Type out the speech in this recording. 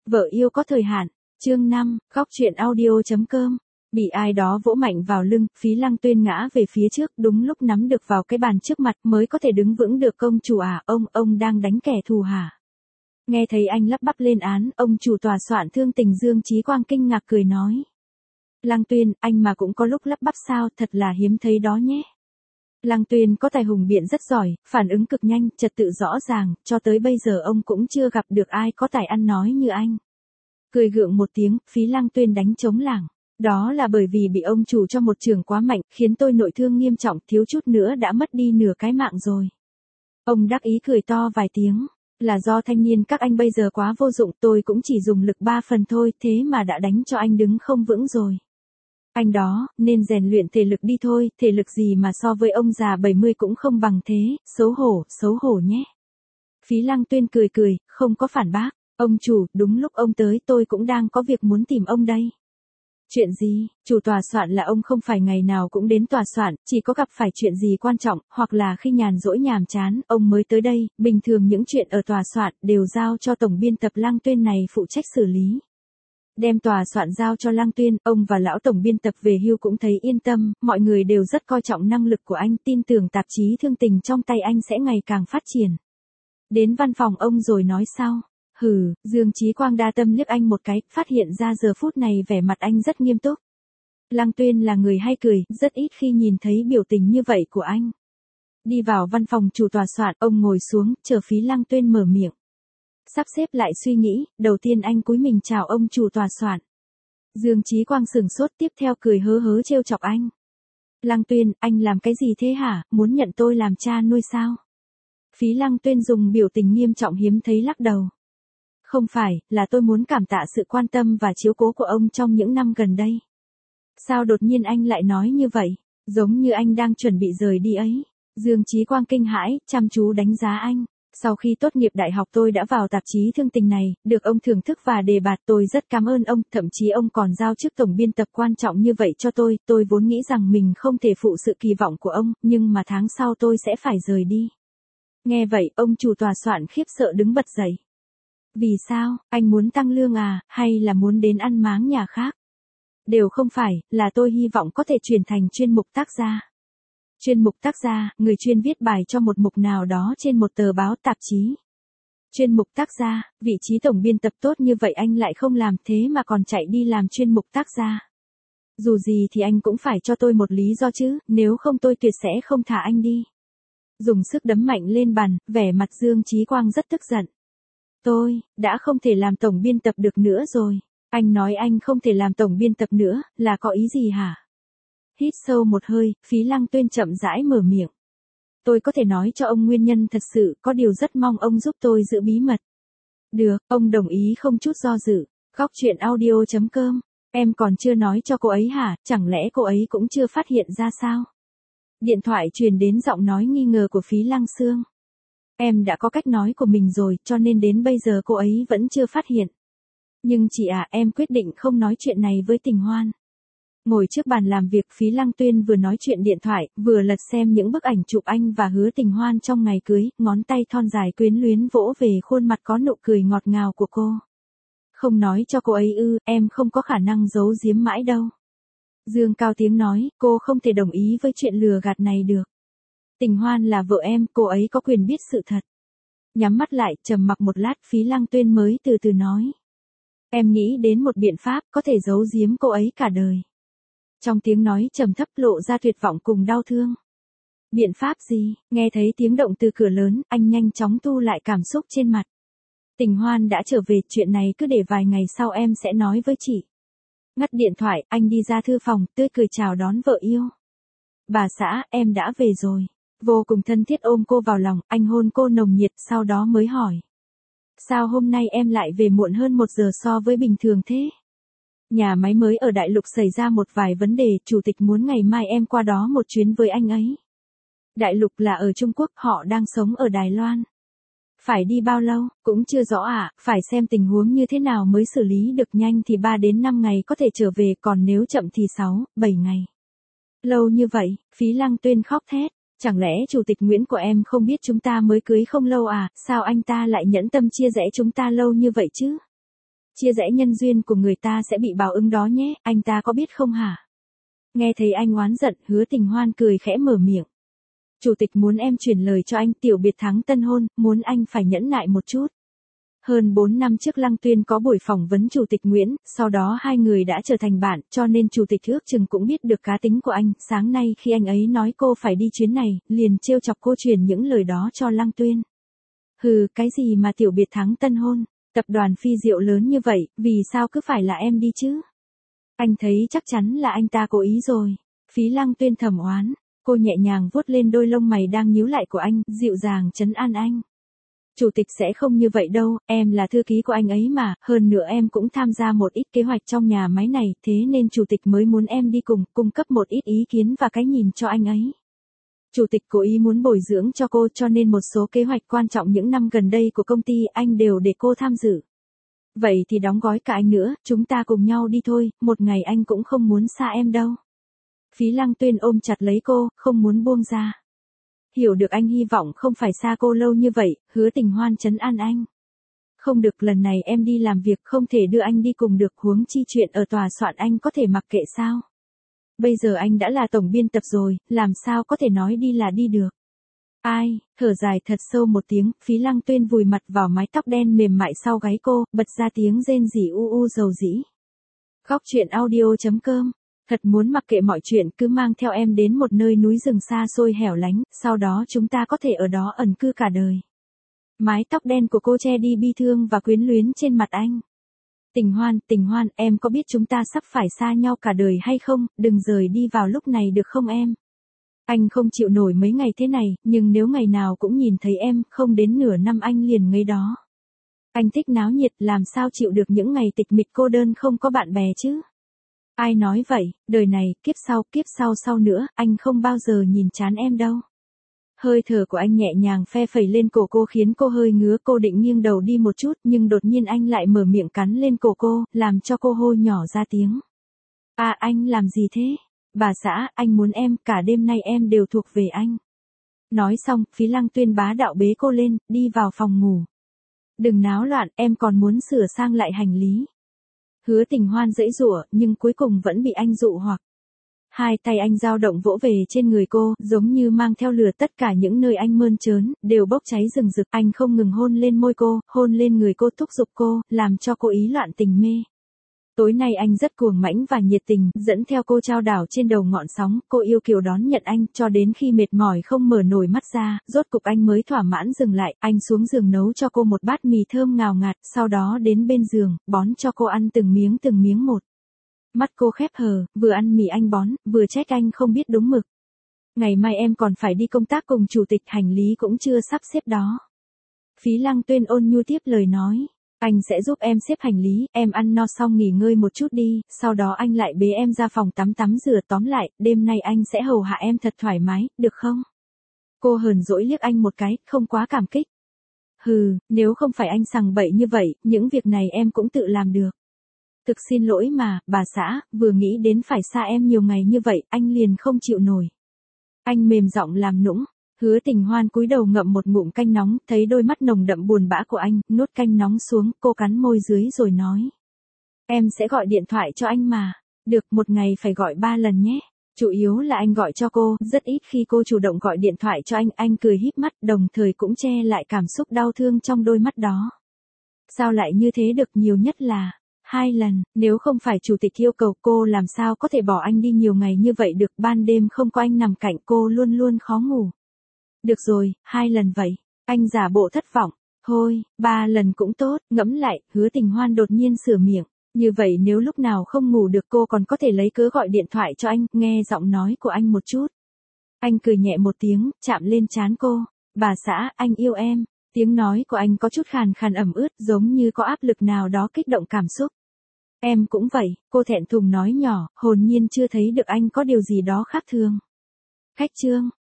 Vợ yêu có thời hạn. Chương 5, góc truyện audio.com. Bị ai đó vỗ mạnh vào lưng, Phí Lăng Tuyên ngã về phía trước, đúng lúc nắm được vào cái bàn trước mặt mới có thể đứng vững được. Công chủ à, ông đang đánh kẻ thù hả? Nghe thấy anh lắp bắp lên án, ông chủ tòa soạn Thương Tình Dương Chí Quang kinh ngạc cười nói. Lăng Tuyên, anh mà cũng có lúc lắp bắp sao, thật là hiếm thấy đó nhé. Lăng Tuyên có tài hùng biện rất giỏi, phản ứng cực nhanh, trật tự rõ ràng, cho tới bây giờ ông cũng chưa gặp được ai có tài ăn nói như anh. Cười gượng một tiếng, Phí Lăng Tuyên đánh trống lảng. Đó là bởi vì bị ông chủ cho một chưởng quá mạnh, khiến tôi nội thương nghiêm trọng, thiếu chút nữa đã mất đi nửa cái mạng rồi. Ông đắc ý cười to vài tiếng. Là do thanh niên các anh bây giờ quá vô dụng, tôi cũng chỉ dùng lực 3 phần thôi, thế mà đã đánh cho anh đứng không vững rồi. Anh đó, nên rèn luyện thể lực đi thôi, thể lực gì mà so với ông già 70 cũng không bằng thế, xấu hổ nhé. Phí Lăng Tuyên cười, không có phản bác. Ông chủ, đúng lúc ông tới, tôi cũng đang có việc muốn tìm ông đây. Chuyện gì? Chủ tòa soạn là ông không phải ngày nào cũng đến tòa soạn, chỉ có gặp phải chuyện gì quan trọng, hoặc là khi nhàn rỗi nhàm chán, ông mới tới đây. Bình thường những chuyện ở tòa soạn đều giao cho tổng biên tập Lăng Tuyên này phụ trách xử lý. Đem tòa soạn giao cho Lăng Tuyên, ông và lão tổng biên tập về hưu cũng thấy yên tâm, mọi người đều rất coi trọng năng lực của anh, tin tưởng tạp chí Thương Tình trong tay anh sẽ ngày càng phát triển. Đến văn phòng ông rồi nói sau. Dương Chí Quang đa tâm liếc anh một cái, phát hiện ra giờ phút này vẻ mặt anh rất nghiêm túc. Lăng Tuyên là người hay cười, rất ít khi nhìn thấy biểu tình như vậy của anh. Đi vào văn phòng chủ tòa soạn, ông ngồi xuống, chờ Phí Lăng Tuyên mở miệng. Sắp xếp lại suy nghĩ, đầu tiên anh cúi mình chào ông chủ tòa soạn. Dương Chí Quang sừng sốt, tiếp theo cười hớ trêu chọc anh. Lăng Tuyên, anh làm cái gì thế hả, muốn nhận tôi làm cha nuôi sao? Phí Lăng Tuyên dùng biểu tình nghiêm trọng hiếm thấy lắc đầu. Không phải, là tôi muốn cảm tạ sự quan tâm và chiếu cố của ông trong những năm gần đây. Sao đột nhiên anh lại nói như vậy, giống như anh đang chuẩn bị rời đi ấy. Dương Chí Quang kinh hãi, chăm chú đánh giá anh. Sau khi tốt nghiệp đại học tôi đã vào tạp chí Thương Tình này, được ông thưởng thức và đề bạt, tôi rất cảm ơn ông, thậm chí ông còn giao chức tổng biên tập quan trọng như vậy cho tôi vốn nghĩ rằng mình không thể phụ sự kỳ vọng của ông, nhưng mà tháng sau tôi sẽ phải rời đi. Nghe vậy, ông chủ tòa soạn khiếp sợ đứng bật dậy. Vì sao, anh muốn tăng lương à, hay là muốn đến ăn máng nhà khác? Đều không phải, là tôi hy vọng có thể chuyển thành chuyên mục tác gia. Chuyên mục tác gia, người chuyên viết bài cho một mục nào đó trên một tờ báo tạp chí. Chuyên mục tác gia, vị trí tổng biên tập tốt như vậy anh lại không làm, thế mà còn chạy đi làm chuyên mục tác gia. Dù gì thì anh cũng phải cho tôi một lý do chứ, nếu không tôi tuyệt sẽ không thả anh đi. Dùng sức đấm mạnh lên bàn, vẻ mặt Dương Chí Quang rất tức giận. Tôi, đã không thể làm tổng biên tập được nữa rồi. Anh nói anh không thể làm tổng biên tập nữa, là có ý gì hả? Hít sâu một hơi, Phí Lăng Tuyên chậm rãi mở miệng. Tôi có thể nói cho ông nguyên nhân thật sự, có điều rất mong ông giúp tôi giữ bí mật. Được, ông đồng ý không chút do dự. Góc truyện audio.com. Em còn chưa nói cho cô ấy hả, chẳng lẽ cô ấy cũng chưa phát hiện ra sao? Điện thoại truyền đến giọng nói nghi ngờ của Phí Lăng Sương. Em đã có cách nói của mình rồi, cho nên đến bây giờ cô ấy vẫn chưa phát hiện. Nhưng chị à, em quyết định không nói chuyện này với Tình Hoan. Ngồi trước bàn làm việc, Phí Lăng Tuyên vừa nói chuyện điện thoại, vừa lật xem những bức ảnh chụp anh và Hứa Tình Hoan trong ngày cưới, ngón tay thon dài quyến luyến vỗ về khuôn mặt có nụ cười ngọt ngào của cô. Không nói cho cô ấy ư, em không có khả năng giấu giếm mãi đâu. Dương cao tiếng nói, cô không thể đồng ý với chuyện lừa gạt này được. Tình Hoan là vợ em, cô ấy có quyền biết sự thật. Nhắm mắt lại, trầm mặc một lát, Phí Lăng Tuyên mới từ từ nói. Em nghĩ đến một biện pháp có thể giấu giếm cô ấy cả đời. Trong tiếng nói trầm thấp lộ ra tuyệt vọng cùng đau thương. Biện pháp gì? Nghe thấy tiếng động từ cửa lớn, anh nhanh chóng thu lại cảm xúc trên mặt. Tình Hoan đã trở về, chuyện này cứ để vài ngày sau em sẽ nói với chị. Ngắt điện thoại, anh đi ra thư phòng, tươi cười chào đón vợ yêu. Bà xã, em đã về rồi. Vô cùng thân thiết ôm cô vào lòng, anh hôn cô nồng nhiệt, sau đó mới hỏi. Sao hôm nay em lại về muộn hơn 1 giờ so với bình thường thế? Nhà máy mới ở Đại Lục xảy ra một vài vấn đề, chủ tịch muốn ngày mai em qua đó một chuyến với anh ấy. Đại Lục là ở Trung Quốc, họ đang sống ở Đài Loan. Phải đi bao lâu, cũng chưa rõ ạ, phải xem tình huống như thế nào mới xử lý được, nhanh thì 3 đến 5 ngày có thể trở về, còn nếu chậm thì 6, 7 ngày. Lâu như vậy, Phí Lăng Tuyên khóc thét. Chẳng lẽ chủ tịch Nguyễn của em không biết chúng ta mới cưới không lâu à, sao anh ta lại nhẫn tâm chia rẽ chúng ta lâu như vậy chứ? chia rẽ nhân duyên của người ta sẽ bị báo ứng đó nhé, anh ta có biết không hả? Nghe thấy anh oán giận, Hứa Tình Hoan cười khẽ mở miệng. Chủ tịch muốn em chuyển lời cho anh tiểu biệt thắng tân hôn, muốn anh phải nhẫn nại một chút. Hơn 4 năm trước Lăng Tuyên có buổi phỏng vấn Chủ tịch Nguyễn, sau đó hai người đã trở thành bạn, cho nên Chủ tịch ước chừng cũng biết được cá tính của anh. Sáng nay khi anh ấy nói cô phải đi chuyến này, liền trêu chọc cô truyền những lời đó cho Lăng Tuyên. Hừ, cái gì mà tiểu biệt thắng tân hôn, tập đoàn Phi Diệu lớn như vậy, vì sao cứ phải là em đi chứ? Anh thấy chắc chắn là anh ta cố ý rồi. Phí Lăng Tuyên thầm oán, cô nhẹ nhàng vuốt lên đôi lông mày đang nhíu lại của anh, dịu dàng trấn an anh. Chủ tịch sẽ không như vậy đâu, em là thư ký của anh ấy mà, hơn nữa em cũng tham gia một ít kế hoạch trong nhà máy này, thế nên chủ tịch mới muốn em đi cùng, cung cấp một ít ý kiến và cái nhìn cho anh ấy. Chủ tịch cố ý muốn bồi dưỡng cho cô cho nên một số kế hoạch quan trọng những năm gần đây của công ty anh đều để cô tham dự. Vậy thì đóng gói cả anh nữa, chúng ta cùng nhau đi thôi, một ngày anh cũng không muốn xa em đâu. Phí Lăng Tuyên ôm chặt lấy cô, không muốn buông ra. Hiểu được anh hy vọng không phải xa cô lâu như vậy, Hứa Tình Hoan trấn an anh. Không được, lần này em đi làm việc không thể đưa anh đi cùng được, huống chi chuyện ở tòa soạn anh có thể mặc kệ sao? Bây giờ anh đã là tổng biên tập rồi, làm sao có thể nói đi là đi được. Ai, thở dài thật sâu một tiếng, Phí Lăng Tuyên vùi mặt vào mái tóc đen mềm mại sau gáy cô, bật ra tiếng rên rỉ u u dầu dĩ. Góc truyện audio.com. Thật muốn mặc kệ mọi chuyện, cứ mang theo em đến một nơi núi rừng xa xôi hẻo lánh, sau đó chúng ta có thể ở đó ẩn cư cả đời. Mái tóc đen của cô che đi bi thương và quyến luyến trên mặt anh. Tình Hoan, em có biết chúng ta sắp phải xa nhau cả đời hay không, đừng rời đi vào lúc này được không em? Anh không chịu nổi mấy ngày thế này, nhưng nếu ngày nào cũng nhìn thấy em, không đến nửa năm anh liền ngây đó. Anh thích náo nhiệt, làm sao chịu được những ngày tịch mịch cô đơn không có bạn bè chứ? Ai nói vậy, đời này, kiếp sau nữa, anh không bao giờ nhìn chán em đâu. Hơi thở của anh nhẹ nhàng phe phẩy lên cổ cô khiến cô hơi ngứa, cô định nghiêng đầu đi một chút nhưng đột nhiên anh lại mở miệng cắn lên cổ cô, làm cho cô hô nhỏ ra tiếng. À, anh làm gì thế? Bà xã, anh muốn em, cả đêm nay em đều thuộc về anh. Nói xong, Phí Lăng Tuyên bá đạo bế cô lên, đi vào phòng ngủ. Đừng náo loạn, em còn muốn sửa sang lại hành lý. Hứa Tình Hoan giãy giụa, nhưng cuối cùng vẫn bị anh dụ hoặc. Hai tay anh dao động vỗ về trên người cô, giống như mang theo lửa, tất cả những nơi anh mơn trớn, đều bốc cháy rừng rực. Anh không ngừng hôn lên môi cô, hôn lên người cô, thúc giục cô, làm cho cô ý loạn tình mê. Tối nay anh rất cuồng mãnh và nhiệt tình, dẫn theo cô chao đảo trên đầu ngọn sóng, cô yêu kiều đón nhận anh, cho đến khi mệt mỏi không mở nổi mắt ra, rốt cục anh mới thỏa mãn dừng lại, anh xuống giường nấu cho cô một bát mì thơm ngào ngạt, sau đó đến bên giường, bón cho cô ăn từng miếng một. Mắt cô khép hờ, vừa ăn mì anh bón, vừa trách anh không biết đúng mực. Ngày mai em còn phải đi công tác cùng chủ tịch, hành lý cũng chưa sắp xếp đó. Phí Lăng Tuyên ôn nhu tiếp lời nói. Anh sẽ giúp em xếp hành lý, em ăn no xong nghỉ ngơi một chút đi, sau đó anh lại bế em ra phòng tắm rửa, tóm lại, đêm nay anh sẽ hầu hạ em thật thoải mái, được không? Cô hờn dỗi liếc anh một cái, không quá cảm kích. Hừ, nếu không phải anh sằng bậy như vậy, những việc này em cũng tự làm được. Thực xin lỗi mà, bà xã, vừa nghĩ đến phải xa em nhiều ngày như vậy, anh liền không chịu nổi. Anh mềm giọng làm nũng. Hứa Tình Hoan cúi đầu ngậm một ngụm canh nóng, thấy đôi mắt nồng đậm buồn bã của anh, nuốt canh nóng xuống, cô cắn môi dưới rồi nói. Em sẽ gọi điện thoại cho anh mà. Được, một ngày phải gọi 3 lần nhé. Chủ yếu là anh gọi cho cô, rất ít khi cô chủ động gọi điện thoại cho anh cười híp mắt, đồng thời cũng che lại cảm xúc đau thương trong đôi mắt đó. Sao lại như thế được, nhiều nhất là 2 lần, nếu không phải chủ tịch yêu cầu cô làm sao có thể bỏ anh đi nhiều ngày như vậy được, ban đêm không có anh nằm cạnh cô luôn luôn khó ngủ. Được rồi, 2 lần vậy. Anh giả bộ thất vọng. Thôi, 3 lần cũng tốt, ngẫm lại, Hứa Tình Hoan đột nhiên sửa miệng. Như vậy nếu lúc nào không ngủ được cô còn có thể lấy cớ gọi điện thoại cho anh, nghe giọng nói của anh một chút. Anh cười nhẹ một tiếng, chạm lên trán cô. Bà xã, anh yêu em. Tiếng nói của anh có chút khàn khàn ẩm ướt, giống như có áp lực nào đó kích động cảm xúc. Em cũng vậy, cô thẹn thùng nói nhỏ, hồn nhiên chưa thấy được anh có điều gì đó khác thường. Khách trương.